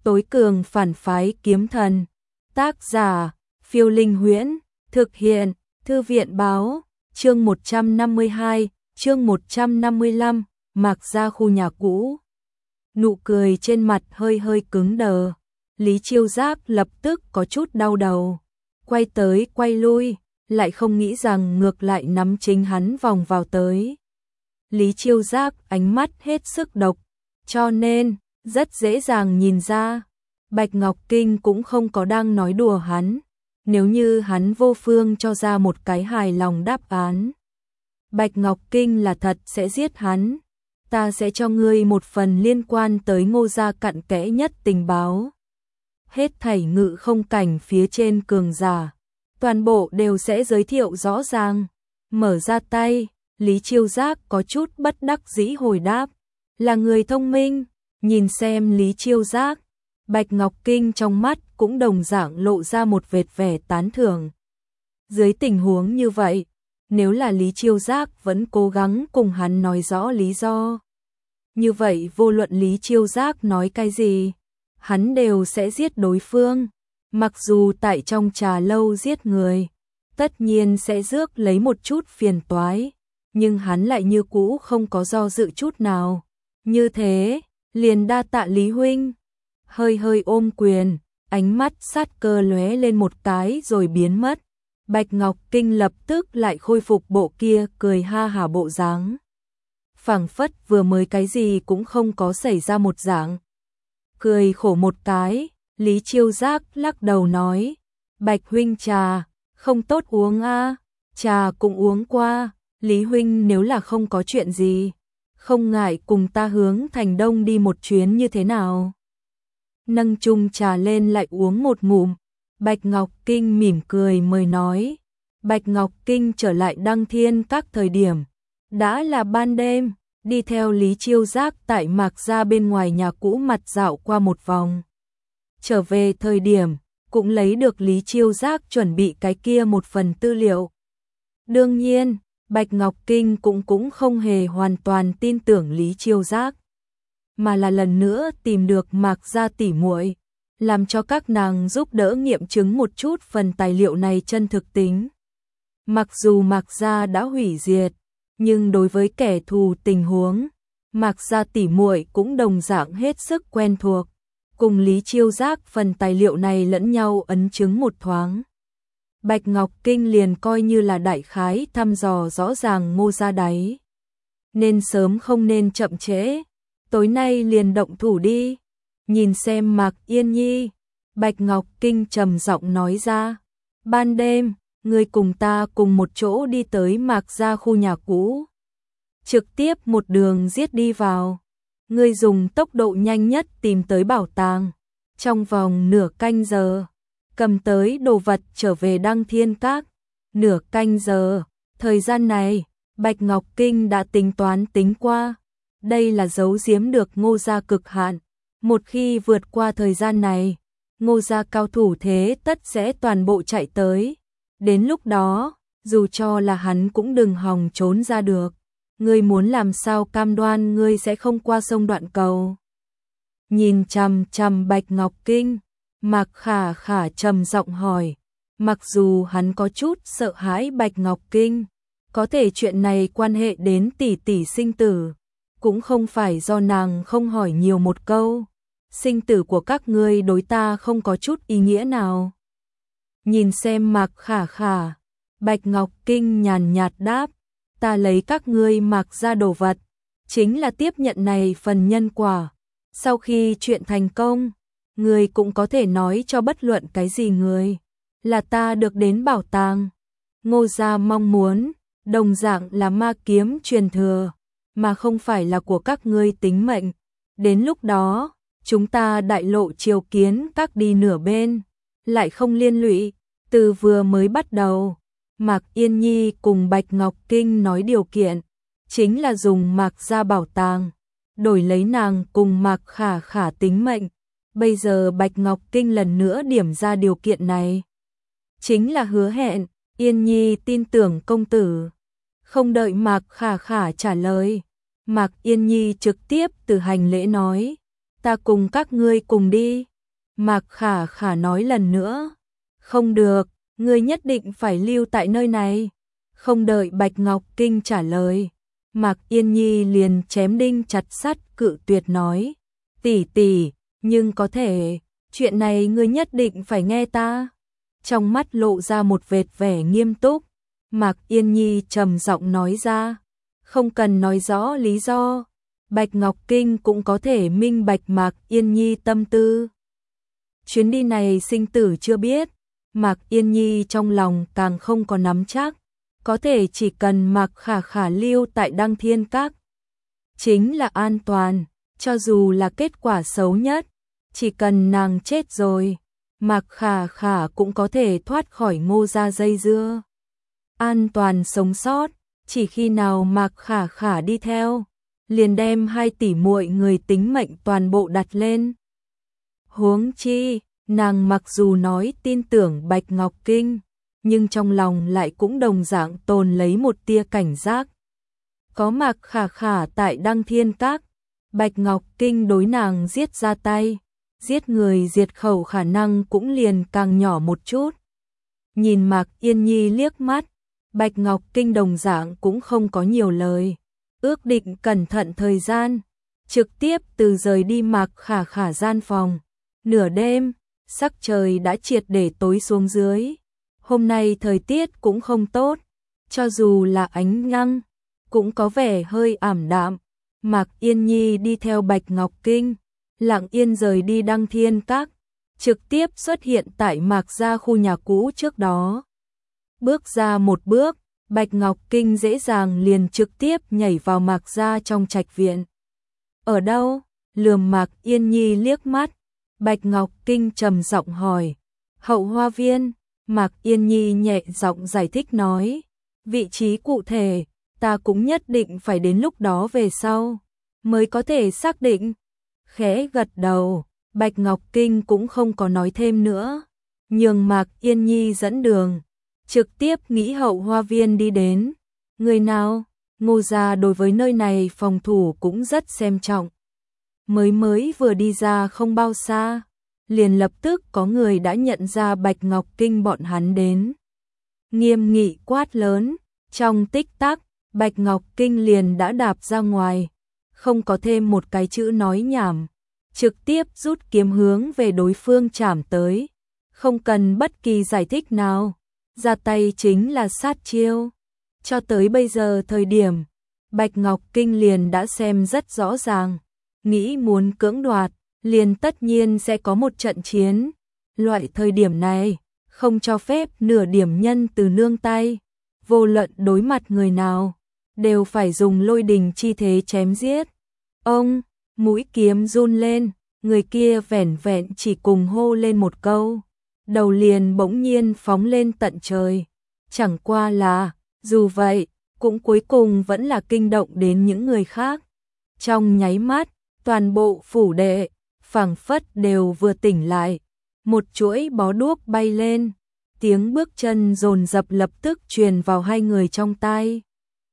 Tối cường phản phái kiếm thần. Tác giả, Phiêu Linh Huyễn. Thực hiện, Thư viện báo. Chương 152, chương 155, Mạc Gia khu nhà cũ. Nụ cười trên mặt hơi hơi cứng đờ. Lý Chiêu Giác lập tức có chút đau đầu. Quay tới quay lui, lại không nghĩ rằng ngược lại nắm chính hắn vòng vào tới. Lý Chiêu Giác ánh mắt hết sức độc, cho nên rất dễ dàng nhìn ra. Bạch Ngọc Kinh cũng không có đang nói đùa hắn. Nếu như hắn vô phương cho ra một cái hài lòng đáp án, Bạch Ngọc Kinh là thật sẽ giết hắn. Ta sẽ cho ngươi một phần liên quan tới Ngô gia cặn kẽ nhất tình báo. Hết thảy ngự không cảnh phía trên cường giả, toàn bộ đều sẽ giới thiệu rõ ràng. Mở ra tay, Lý Chiêu Giác có chút bất đắc dĩ hồi đáp. Là người thông minh, nhìn xem Lý Chiêu Giác, Bạch Ngọc Kinh trong mắt cũng đồng dạng lộ ra một vệt vẻ tán thưởng. Dưới tình huống như vậy, nếu là Lý Chiêu Giác vẫn cố gắng cùng hắn nói rõ lý do, như vậy vô luận Lý Chiêu Giác nói cái gì, hắn đều sẽ giết đối phương. Mặc dù tại trong trà lâu giết người, tất nhiên sẽ rước lấy một chút phiền toái, nhưng hắn lại như cũ không có do dự chút nào. Như thế, liền đa tạ Lý huynh. Hơi hơi ôm quyền, ánh mắt sát cơ lóe lên một cái rồi biến mất. Bạch Ngọc Kinh lập tức lại khôi phục bộ kia cười ha hả bộ dáng. Phảng phất vừa mới cái gì cũng không có xảy ra một dạng. Cười khổ một cái, Lý Chiêu Giác lắc đầu nói, Bạch huynh trà, không tốt uống a. Trà cũng uống qua, Lý huynh nếu là không có chuyện gì, không ngại cùng ta hướng thành đông đi một chuyến như thế nào. Nâng chung trà lên lại uống một ngụm, Bạch Ngọc Kinh mỉm cười mời nói. Bạch Ngọc Kinh trở lại Đăng Thiên Các thời điểm, đã là ban đêm, đi theo Lý Chiêu Giác tại Mạc Gia bên ngoài nhà cũ mặt dạo qua một vòng. Trở về thời điểm, cũng lấy được Lý Chiêu Giác chuẩn bị cái kia một phần tư liệu. Đương nhiên, Bạch Ngọc Kinh cũng không hề hoàn toàn tin tưởng Lý Chiêu Giác, mà là lần nữa tìm được Mạc Gia tỉ muội, làm cho các nàng giúp đỡ nghiệm chứng một chút phần tài liệu này chân thực tính. Mặc dù Mạc Gia đã hủy diệt, nhưng đối với kẻ thù tình huống, Mạc Gia tỉ muội cũng đồng dạng hết sức quen thuộc, cùng Lý Chiêu Giác phần tài liệu này lẫn nhau ấn chứng một thoáng. Bạch Ngọc Kinh liền coi như là đại khái thăm dò rõ ràng Ngô gia đáy. Nên sớm không nên chậm trễ, tối nay liền động thủ đi. Nhìn xem Mạc Yên Nhi, Bạch Ngọc Kinh trầm giọng nói ra, ban đêm, ngươi cùng ta cùng một chỗ đi tới Mạc Gia khu nhà cũ. Trực tiếp một đường giết đi vào. Ngươi dùng tốc độ nhanh nhất tìm tới bảo tàng. Trong vòng nửa canh giờ, cầm tới đồ vật trở về Đăng Thiên Các. Nửa canh giờ, thời gian này, Bạch Ngọc Kinh đã tính toán tính qua. Đây là giấu giếm được Ngô gia cực hạn. Một khi vượt qua thời gian này, Ngô gia cao thủ thế tất sẽ toàn bộ chạy tới. Đến lúc đó, dù cho là hắn cũng đừng hòng trốn ra được. Ngươi muốn làm sao cam đoan ngươi sẽ không qua sông Đoạn Cầu? Nhìn chằm chằm Bạch Ngọc Kinh, Mạc Khả Khả trầm giọng hỏi. Mặc dù hắn có chút sợ hãi Bạch Ngọc Kinh, có thể chuyện này quan hệ đến tỷ tỷ sinh tử, cũng không phải do nàng không hỏi nhiều một câu. Sinh tử của các ngươi đối ta không có chút ý nghĩa nào. Nhìn xem Mạc Khả Khả, Bạch Ngọc Kinh nhàn nhạt đáp, ta lấy các ngươi Mạc gia đồ vật, chính là tiếp nhận này phần nhân quả. Sau khi chuyện thành công, ngươi cũng có thể nói cho bất luận cái gì người, là ta được đến bảo tàng. Ngô gia mong muốn, đồng dạng là ma kiếm truyền thừa, mà không phải là của các ngươi tính mệnh. Đến lúc đó, chúng ta đại lộ triều kiến các đi nửa bên, lại không liên lụy. Từ vừa mới bắt đầu, Mạc Yên Nhi cùng Bạch Ngọc Kinh nói điều kiện, chính là dùng Mạc gia bảo tàng, đổi lấy nàng cùng Mạc Khả Khả tính mệnh. Bây giờ Bạch Ngọc Kinh lần nữa điểm ra điều kiện này, chính là hứa hẹn, Yên Nhi tin tưởng công tử. Không đợi Mạc Khả Khả trả lời, Mạc Yên Nhi trực tiếp từ hành lễ nói, ta cùng các ngươi cùng đi. Mạc Khả Khả nói lần nữa. Không được, ngươi nhất định phải lưu tại nơi này. Không đợi Bạch Ngọc Kinh trả lời, Mạc Yên Nhi liền chém đinh chặt sắt cự tuyệt nói. Tỷ tỷ, nhưng có thể, chuyện này ngươi nhất định phải nghe ta. Trong mắt lộ ra một vệt vẻ nghiêm túc, Mạc Yên Nhi trầm giọng nói ra. Không cần nói rõ lý do, Bạch Ngọc Kinh cũng có thể minh bạch Mạc Yên Nhi tâm tư. Chuyến đi này sinh tử chưa biết, Mạc Yên Nhi trong lòng càng không có nắm chắc, có thể chỉ cần Mạc Khả Khả lưu tại Đăng Thiên Các chính là an toàn, cho dù là kết quả xấu nhất, chỉ cần nàng chết rồi, Mạc Khả Khả cũng có thể thoát khỏi Ngô gia dây dưa. An toàn sống sót, chỉ khi nào Mạc Khả Khả đi theo, liền đem 2 tỷ muội người tính mệnh toàn bộ đặt lên. Huống chi, nàng mặc dù nói tin tưởng Bạch Ngọc Kinh, nhưng trong lòng lại cũng đồng dạng tồn lấy một tia cảnh giác. Có Mạc Khả Khả tại Đăng Thiên Các, Bạch Ngọc Kinh đối nàng giết ra tay, giết người diệt khẩu khả năng cũng liền càng nhỏ một chút. Nhìn Mạc Yên Nhi liếc mắt, Bạch Ngọc Kinh đồng dạng cũng không có nhiều lời, ước định cẩn thận thời gian, trực tiếp từ rời đi Mạc Khả Khả gian phòng. Nửa đêm, sắc trời đã triệt để tối xuống dưới. Hôm nay thời tiết cũng không tốt, cho dù là ánh nắng, cũng có vẻ hơi ảm đạm. Mạc Yên Nhi đi theo Bạch Ngọc Kinh, lặng yên rời đi Đăng Thiên Các, trực tiếp xuất hiện tại Mạc gia khu nhà cũ trước đó. Bước ra một bước, Bạch Ngọc Kinh dễ dàng liền trực tiếp nhảy vào Mạc gia trong trạch viện. Ở đâu? Lườm Mạc Yên Nhi liếc mắt, Bạch Ngọc Kinh trầm giọng hỏi. Hậu Hoa Viên. Mạc Yên Nhi nhẹ giọng giải thích nói. Vị trí cụ thể, ta cũng nhất định phải đến lúc đó về sau, mới có thể xác định. Khẽ gật đầu, Bạch Ngọc Kinh cũng không có nói thêm nữa, nhường Mạc Yên Nhi dẫn đường, trực tiếp nghĩ Hậu Hoa Viên đi đến. Người nào? Ngô gia đối với nơi này phòng thủ cũng rất xem trọng. Mới vừa đi ra không bao xa, liền lập tức có người đã nhận ra Bạch Ngọc Kinh bọn hắn đến. Nghiêm nghị quát lớn, trong tích tắc, Bạch Ngọc Kinh liền đã đạp ra ngoài, không có thêm một cái chữ nói nhảm, trực tiếp rút kiếm hướng về đối phương chảm tới, không cần bất kỳ giải thích nào, ra tay chính là sát chiêu. Cho tới bây giờ thời điểm, Bạch Ngọc Kinh liền đã xem rất rõ ràng, nghĩ muốn cưỡng đoạt, liền tất nhiên sẽ có một trận chiến. Loại thời điểm này, không cho phép nửa điểm nhân từ nương tay, vô luận đối mặt người nào, đều phải dùng lôi đình chi thế chém giết. Ông, mũi kiếm run lên, người kia vẻn vẹn chỉ cùng hô lên một câu, đầu liền bỗng nhiên phóng lên tận trời. Chẳng qua là, dù vậy, cũng cuối cùng vẫn là kinh động đến những người khác. Trong nháy mắt, toàn bộ phủ đệ, phảng phất đều vừa tỉnh lại. Một chuỗi bó đuốc bay lên, tiếng bước chân dồn dập lập tức truyền vào hai người trong tai.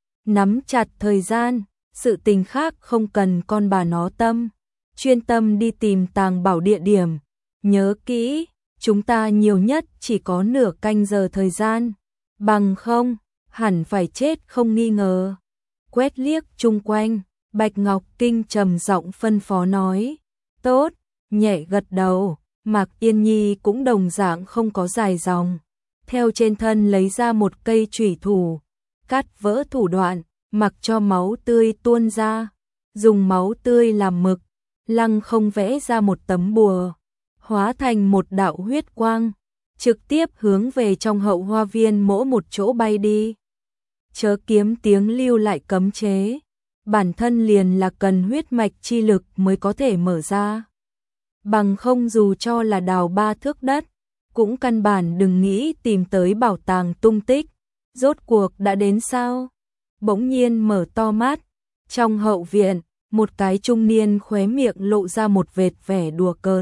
Nắm chặt thời gian, sự tình khác không cần con bà nó tâm, chuyên tâm đi tìm tàng bảo địa điểm. Nhớ kỹ, chúng ta nhiều nhất chỉ có nửa canh giờ thời gian, bằng không, hẳn phải chết không nghi ngờ. Quét liếc chung quanh, Bạch Ngọc Kinh trầm giọng phân phó nói. Tốt, nhẹ gật đầu, Mạc Yên Nhi cũng đồng dạng không có dài dòng. Theo trên thân lấy ra một cây chủy thủ, cắt vỡ thủ đoạn, mặc cho máu tươi tuôn ra, dùng máu tươi làm mực, lăng không vẽ ra một tấm bùa, hóa thành một đạo huyết quang, trực tiếp hướng về trong Hậu Hoa Viên mỗi một chỗ bay đi. Chớ kiếm tiếng lưu lại cấm chế, bản thân liền là cần huyết mạch chi lực mới có thể mở ra. Bằng không dù cho là đào 3 thước đất, cũng căn bản đừng nghĩ tìm tới bảo tàng tung tích. Rốt cuộc đã đến sao? Bỗng nhiên mở to mắt, trong hậu viện, một cái trung niên khóe miệng lộ ra một vệt vẻ đùa cợt.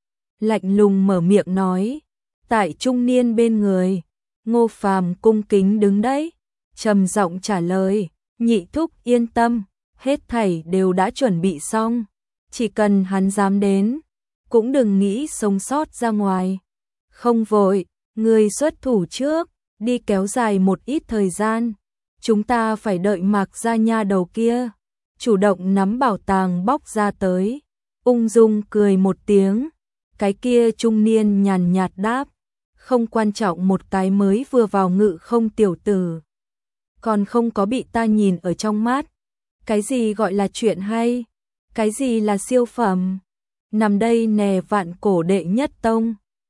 Lạnh lùng mở miệng nói, tại trung niên bên người, Ngô Phàm cung kính đứng đấy, trầm giọng trả lời, nhị thúc yên tâm, hết thảy đều đã chuẩn bị xong, chỉ cần hắn dám đến, cũng đừng nghĩ sống sót ra ngoài. Không vội, người xuất thủ trước, đi kéo dài một ít thời gian. Chúng ta phải đợi Mạc Gia nha đầu kia chủ động nắm bảo tàng bóc ra tới. Ung dung cười một tiếng, cái kia trung niên nhàn nhạt đáp, không quan trọng, một cái mới vừa vào ngự không tiểu tử, còn không có bị ta nhìn ở trong mắt. Cái gì gọi là chuyện hay? Cái gì là siêu phẩm? Nằm đây nè, vạn cổ đệ nhất tông.